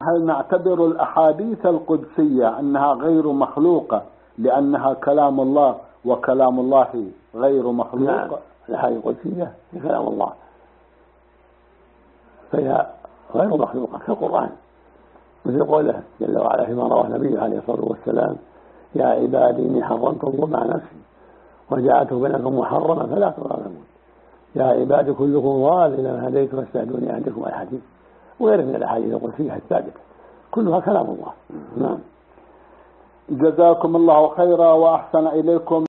هل نعتبر الأحاديث القدسية أنها غير مخلوقة لأنها كلام الله وكلام الله غير مخلوق؟ نعم، الأحاديث القدسية هي كلام الله فهي غير مخلوقة كالقرآن، مثل قوله جل وعلا فيما رواه النبي عليه الصلاة والسلام: يا عبادي إني حرمت الظلم على نفسي وجعلته بينكم محرما فلا تظالمون، يا عبادي كلكم ضال إلا من هديت فاستهدوني أهدكم الحديث، وغيره من الأحاديث القدسية الثابتة كلها كلام الله. نعم. جزاكم الله خيرا وأحسن إليكم.